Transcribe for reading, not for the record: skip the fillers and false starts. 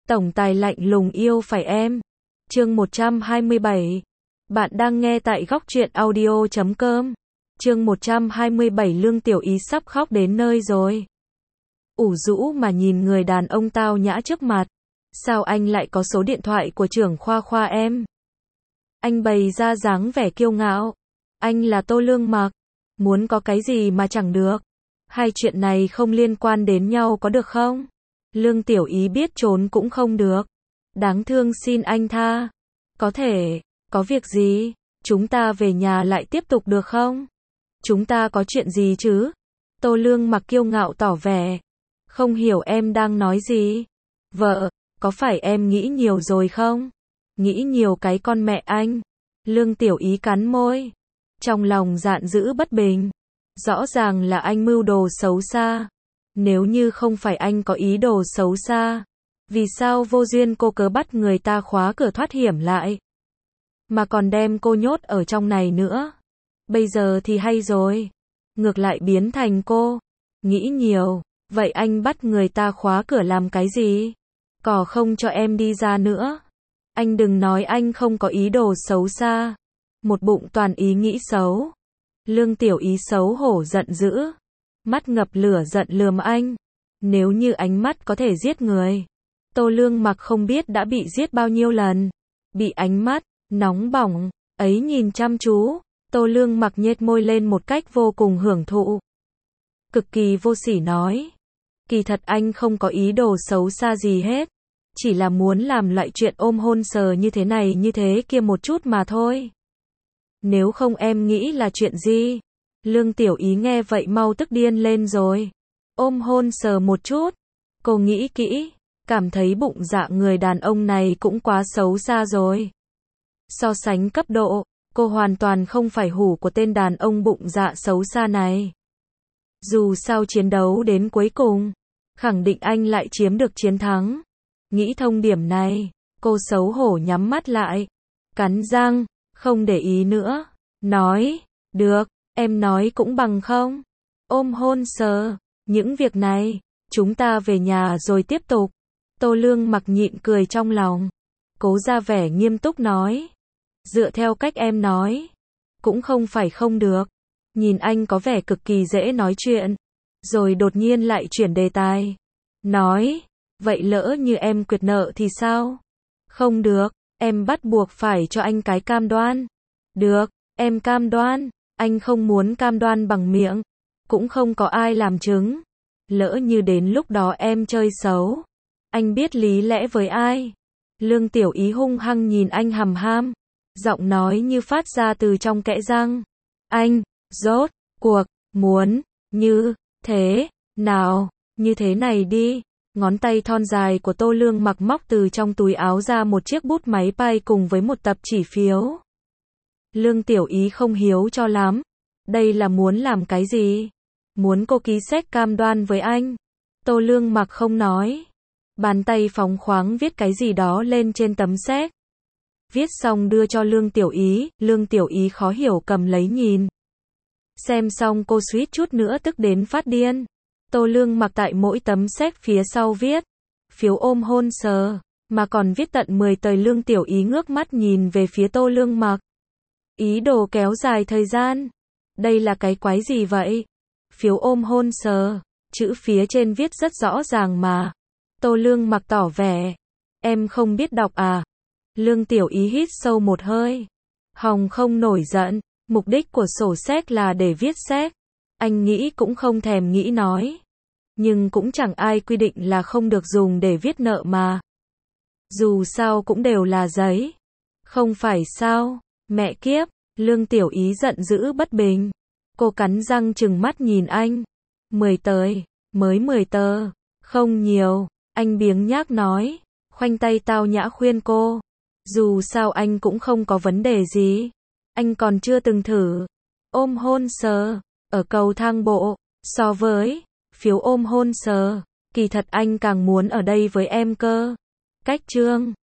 Tổng tài lạnh lùng yêu phải em. Chương 127. Bạn đang nghe tại góc truyện audio.com. Chương 127 Lương Tiểu Ý sắp khóc đến nơi rồi. Ủ rũ mà nhìn người đàn ông tao nhã trước mặt. Sao anh lại có số điện thoại của trưởng khoa em? Anh bày ra dáng vẻ kiêu ngạo. Anh là Tô Lương Mặc. Muốn có cái gì mà chẳng được. Hai chuyện này không liên quan đến nhau có được không? Lương Tiểu Ý biết trốn cũng không được. Đáng thương, xin anh tha. Có thể, có việc gì? Chúng ta về nhà lại tiếp tục được không? Chúng ta có chuyện gì chứ? Tô Lương Mặc kiêu ngạo tỏ vẻ. Không hiểu em đang nói gì. Vợ, có phải em nghĩ nhiều rồi không? Nghĩ nhiều cái con mẹ anh. Lương Tiểu Ý cắn môi. Trong lòng giận dữ bất bình. Rõ ràng là anh mưu đồ xấu xa. Nếu như không phải anh có ý đồ xấu xa, vì sao vô duyên cô cớ bắt người ta khóa cửa thoát hiểm lại, mà còn đem cô nhốt ở trong này nữa? Bây giờ thì hay rồi, ngược lại biến thành cô. Nghĩ nhiều, vậy anh bắt người ta khóa cửa làm cái gì? Cỏ không cho em đi ra nữa. Anh đừng nói anh không có ý đồ xấu xa. Một bụng toàn ý nghĩ xấu. Lương Tiểu Ý xấu hổ giận dữ. Mắt ngập lửa giận lườm anh. Nếu như ánh mắt có thể giết người, Tô Lương Mặc không biết đã bị giết bao nhiêu lần. Bị ánh mắt nóng bỏng ấy nhìn chăm chú, Tô Lương Mặc nhếch môi lên một cách vô cùng hưởng thụ. Cực kỳ vô sỉ nói. Kỳ thật anh không có ý đồ xấu xa gì hết. Chỉ là muốn làm loại chuyện ôm hôn sờ như thế này như thế kia một chút mà thôi. Nếu không em nghĩ là chuyện gì? Lương Tiểu Ý nghe vậy mau tức điên lên rồi. Ôm hôn sờ một chút. Cô nghĩ kỹ, cảm thấy bụng dạ người đàn ông này cũng quá xấu xa rồi. So sánh cấp độ, cô hoàn toàn không phải hủ của tên đàn ông bụng dạ xấu xa này. Dù sao chiến đấu đến cuối cùng, khẳng định anh lại chiếm được chiến thắng. Nghĩ thông điểm này, cô xấu hổ nhắm mắt lại, cắn răng, không để ý nữa. Nói, được. Em nói cũng bằng không? Ôm hôn sờ, những việc này, chúng ta về nhà rồi tiếp tục. Tô Lương Mặc nhịn cười trong lòng. Cố ra vẻ nghiêm túc nói. Dựa theo cách em nói, cũng không phải không được. Nhìn anh có vẻ cực kỳ dễ nói chuyện. Rồi đột nhiên lại chuyển đề tài. Nói, vậy lỡ như em quyệt nợ thì sao? Không được, em bắt buộc phải cho anh cái cam đoan. Được, em cam đoan. Anh không muốn cam đoan bằng miệng, cũng không có ai làm chứng. Lỡ như đến lúc đó em chơi xấu, anh biết lý lẽ với ai? Lương Tiểu Ý hung hăng nhìn anh hằm ham, giọng nói như phát ra từ trong kẽ răng. Anh, rốt cuộc, muốn, như, thế, nào, như thế này đi. Ngón tay thon dài của Tô Lương Mặc móc từ trong túi áo ra một chiếc bút máy bay cùng với một tập chỉ phiếu. Lương Tiểu Ý không hiếu cho lắm. Đây là muốn làm cái gì? Muốn cô ký séc cam đoan với anh? Tô Lương Mặc không nói. Bàn tay phóng khoáng viết cái gì đó lên trên tấm séc. Viết xong đưa cho Lương Tiểu Ý. Lương Tiểu Ý khó hiểu cầm lấy nhìn. Xem xong cô suýt chút nữa tức đến phát điên. Tô Lương Mặc tại mỗi tấm séc phía sau viết phiếu ôm hôn sờ, mà còn viết tận 10 tờ. Lương Tiểu Ý ngước mắt nhìn về phía Tô Lương Mặc. Ý đồ kéo dài thời gian. Đây là cái quái gì vậy? Phiếu ôm hôn sờ, chữ phía trên viết rất rõ ràng mà. Tô Lương Mặc tỏ vẻ. Em không biết đọc à? Lương Tiểu Ý hít sâu một hơi. Hồng không nổi giận, mục đích của sổ séc là để viết séc. Anh nghĩ cũng không thèm nghĩ nói. Nhưng cũng chẳng ai quy định là không được dùng để viết nợ mà. Dù sao cũng đều là giấy. Không phải sao? Mẹ kiếp, Lương Tiểu Ý giận dữ bất bình. Cô cắn răng trừng mắt nhìn anh. 10 tờ, mới 10 tờ, không nhiều. Anh biếng nhác nói, khoanh tay tao nhã khuyên cô. Dù sao anh cũng không có vấn đề gì. Anh còn chưa từng thử ôm hôn sờ ở cầu thang bộ. So với phiếu ôm hôn sờ, kỳ thật anh càng muốn ở đây với em cơ. Cách chương